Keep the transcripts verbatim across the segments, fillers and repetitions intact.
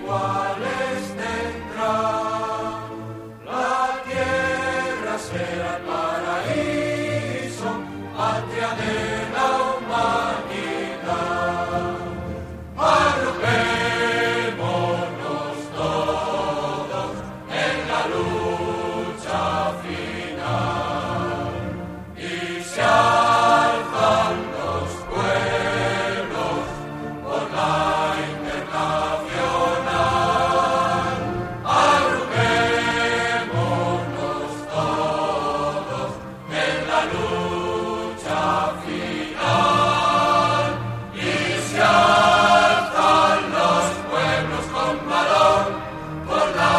iguales tendrá. La tierra será el paraíso, patria de la humanidad. Agrupémonos todos en la lucha final y se alzan los pueblos por la internacional. Agrupémonos todos en la lucha final y se alzan los pueblos con valor por la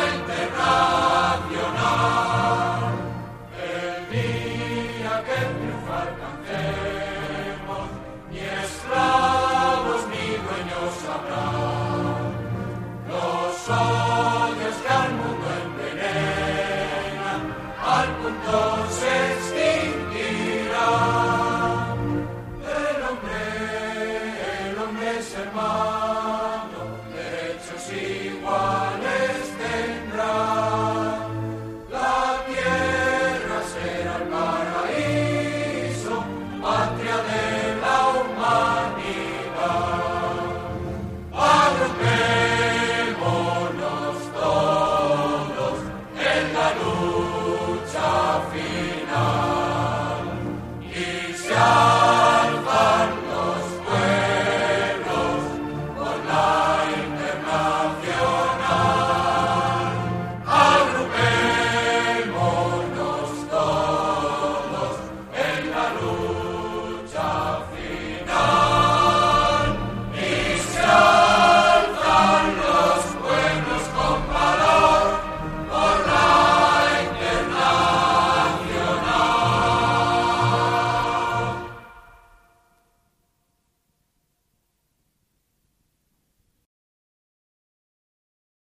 internacional. El día que triunfar cantemos, ni esclavos ni dueños habrá. Los odios que al mundo envenenan, al punto se extinguirán. El hombre, el hombre es hermano, derechos iguales.